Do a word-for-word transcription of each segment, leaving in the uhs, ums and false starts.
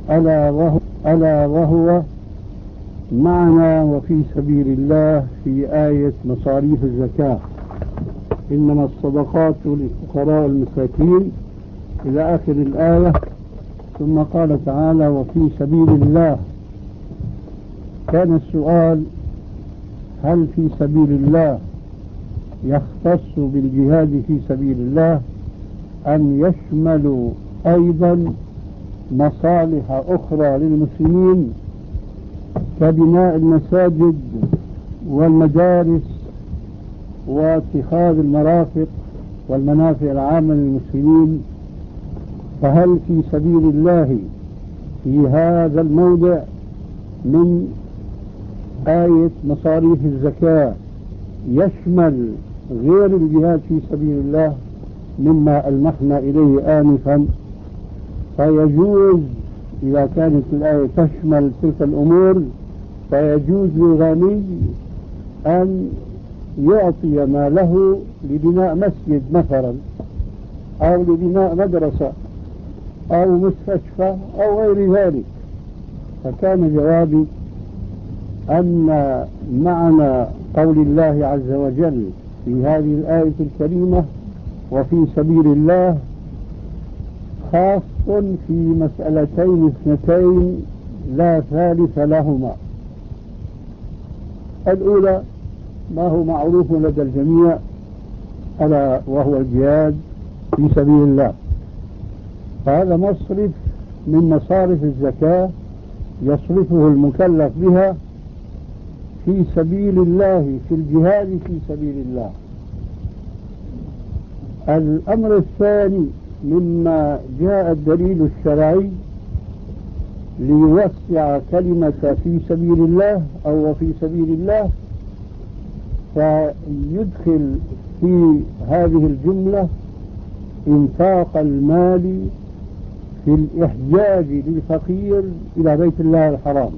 ألا وهو, ألا وهو معنى وفي سبيل الله في آية مصاريف الزكاة، إنما الصدقات للفقراء والمساكين إلى آخر الآية. ثم قال تعالى وفي سبيل الله. كان السؤال هل في سبيل الله يختص بالجهاد في سبيل الله أم يشمل أيضا مصالح أخرى للمسلمين كبناء المساجد والمدارس واتخاذ المرافق والمنافع العامة للمسلمين؟ فهل في سبيل الله في هذا الموضع من آية مصاريف الزكاة يشمل غير الجهاد في سبيل الله مما ألمحنا إليه آنفا؟ فيجوز إذا كانت الآية تشمل تلك الأمور فيجوز للغني أن يعطي ماله لبناء مسجد مثلا، أو لبناء مدرسة أو مستشفى أو غير ذلك. فكان جوابي أن معنى قول الله عز وجل في هذه الآية الكريمة وفي سبيل الله خاص في مسألتين اثنتين لا ثالث لهما. الأولى ما هو معروف لدى الجميع ألا وهو الجهاد في سبيل الله، فهذا مصرف من مصارف الزكاة يصرفه المكلف بها في سبيل الله في الجهاد في سبيل الله. الأمر الثاني مما جاء الدليل الشرعي ليوسع كلمة في سبيل الله أو في سبيل الله فيدخل في هذه الجملة إنفاق المال في الإحجاج للفقير إلى بيت الله الحرام،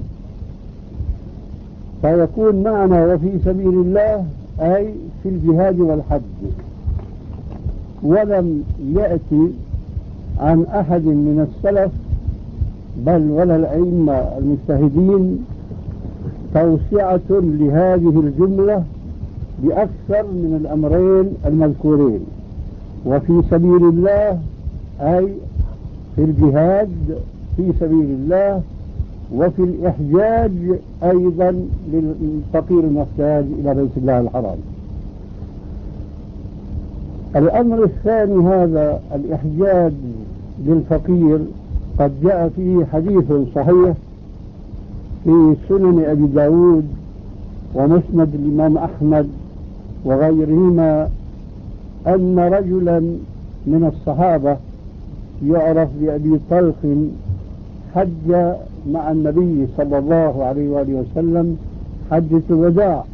فيكون معنى وفي سبيل الله أي في الجهاد والحج. ولم يأتي عن أحد من السلف بل ولا الأئمة المجتهدين توسعة لهذه الجملة بأكثر من الأمرين المذكورين، وفي سبيل الله أي في الجهاد في سبيل الله، وفي الإحجاج أيضا للفقير المحتاج إلى بيت الله الحرام. الأمر الثاني هذا الإحجاج للفقير قد جاء فيه حديث صحيح في سنن أبي داود ومسند الإمام أحمد وغيرهما أن رجلا من الصحابة يعرف بأبي طلق حج مع النبي صلى الله عليه وآله وسلم حجة الوداع،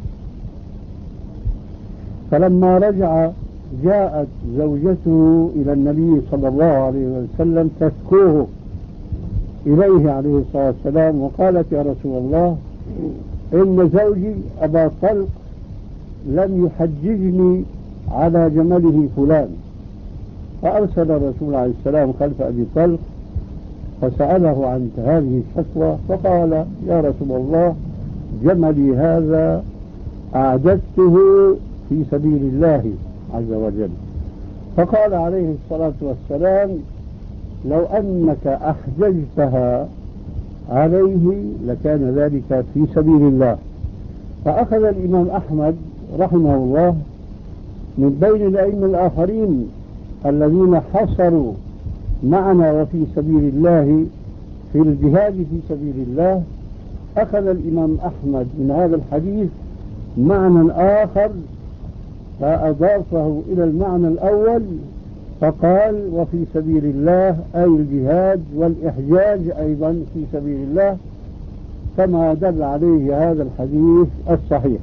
فلما رجع جاءت زوجته إلى النبي صلى الله عليه وسلم تشكوه إليه عليه الصلاة والسلام وقالت يا رسول الله إن زوجي أبا طلق لم يحججني على جمله فلان. فأرسل الرسول عليه السلام خلف أبي طلق فسأله عن هذه الشكوى فقال يا رسول الله جملي هذا أعددته في سبيل الله عز وجل. فقال عليه الصلاة والسلام لو أنك أحججتها عليه لكان ذلك في سبيل الله. فأخذ الإمام أحمد رحمه الله من بين الأئمة الآخرين الذين حصروا معنى وفي سبيل الله في الجهاد في سبيل الله، أخذ الإمام أحمد من هذا الحديث معنى آخر فأضافه إلى المعنى الأول فقال وفي سبيل الله أي الجهاد والإحجاج أيضا في سبيل الله كما دل عليه هذا الحديث الصحيح.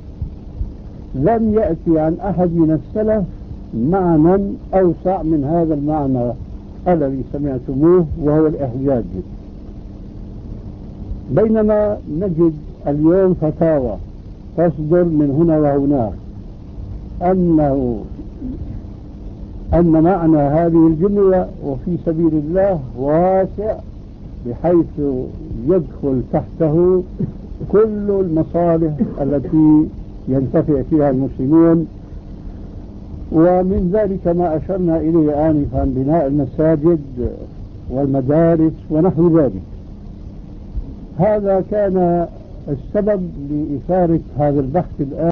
لم يأتي عن أحد من السلف معنى أوسع من هذا المعنى الذي سمعتموه وهو الإحجاج. بينما نجد اليوم فتاوى تصدر من هنا وهناك أنه أن معنى هذه الجملة وفي سبيل الله واسع بحيث يدخل تحته كل المصالح التي ينتفع فيها المسلمون، ومن ذلك ما أشرنا إليه آنفا: بناء المساجد والمدارس ونحو ذلك. هذا كان السبب لإثارة هذا البحث الآن.